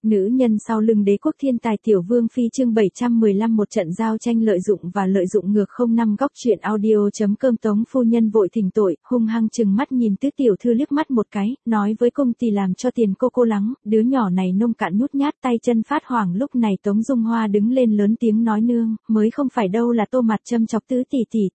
Nữ nhân sau lưng đế quốc thiên tài tiểu vương phi chương 715 một trận giao tranh lợi dụng và lợi dụng ngược 05 góc truyện audio.com Tống phu nhân vội thỉnh tội, hung hăng chừng mắt nhìn tứ tiểu thư liếc mắt một cái, nói với cung tỳ làm cho tiền cô lắng, đứa nhỏ này nông cạn nhút nhát tay chân phát hoảng. Lúc này Tống Dung Hoa đứng lên lớn tiếng nói nương, mới không phải đâu là Tô Mặt châm chọc tứ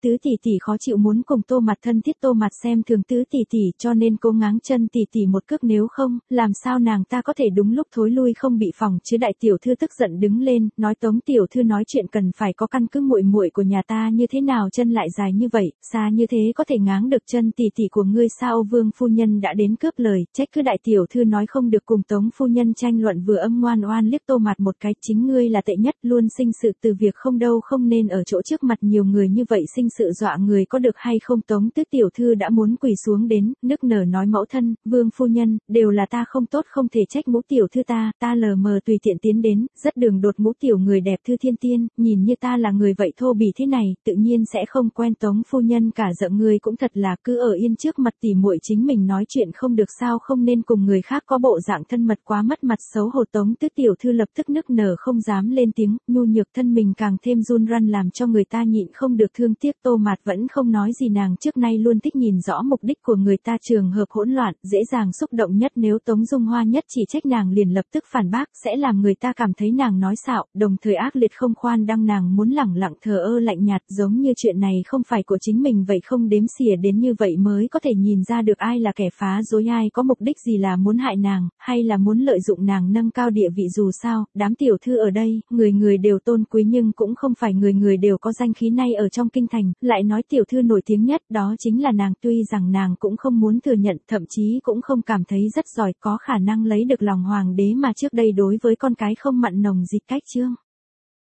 tỷ khó chịu muốn cùng Tô Mặt thân thiết, Tô Mặt xem thường tứ tỷ cho nên cô ngáng chân tỷ một cước, nếu không, làm sao nàng ta có thể đúng lúc thối lui không bị phòng chứ. Đại tiểu thư tức giận đứng lên, nói Tống tiểu thư nói chuyện cần phải có căn cứ, muội muội của nhà ta như thế nào chân lại dài như vậy, xa như thế có thể ngáng được chân tỷ của ngươi sao? Vương phu nhân đã đến cướp lời, trách cứ đại tiểu thư nói không được cùng Tống phu nhân tranh luận, vừa âm ngoan oan liếc Tô Mặt một cái, chính ngươi là tệ nhất, luôn sinh sự từ việc không đâu, không nên ở chỗ trước mặt nhiều người như vậy sinh sự dọa người có được hay không? Tống tứ tiểu thư đã muốn quỳ xuống đến, nức nở nói mẫu thân, vương phu nhân, đều là ta không tốt, không thể trách ngũ tiểu thư ta lờ mờ tùy tiện tiến đến, rất đường đột, ngũ tiểu người đẹp thư thiên tiên, nhìn như ta là người vậy thô bỉ thế này, tự nhiên sẽ không quen. Tống phu nhân cả giận, người cũng thật là cứ ở yên trước mặt tỉ muội chính mình nói chuyện không được sao, không nên cùng người khác có bộ dạng thân mật quá mất mặt xấu hổ. Tống tứ tiểu thư lập tức nức nở không dám lên tiếng, nhu nhược thân mình càng thêm run run làm cho người ta nhịn không được thương tiếc. Tô Mạt vẫn không nói gì, nàng trước nay luôn thích nhìn rõ mục đích của người ta, trường hợp hỗn loạn, dễ dàng xúc động nhất, nếu Tống Dung Hoa nhất chỉ trách nàng liền lập tức phản bác, sẽ làm người ta cảm thấy nàng nói xạo, đồng thời ác liệt không khoan đăng. Nàng muốn lẳng lặng thờ ơ lạnh nhạt, giống như chuyện này không phải của chính mình vậy, không đếm xỉa đến như vậy mới có thể nhìn ra được ai là kẻ phá rối, ai có mục đích gì, là muốn hại nàng, hay là muốn lợi dụng nàng nâng cao địa vị. Dù sao, đám tiểu thư ở đây, người người đều tôn quý nhưng cũng không phải người người đều có danh khí này ở trong kinh thành, lại nói tiểu thư nổi tiếng nhất đó chính là nàng, tuy rằng nàng cũng không muốn thừa nhận, thậm chí cũng không cảm thấy rất giỏi, có khả năng lấy được lòng hoàng đế, mà trước đây đối với con cái không mặn nồng gì cách chương.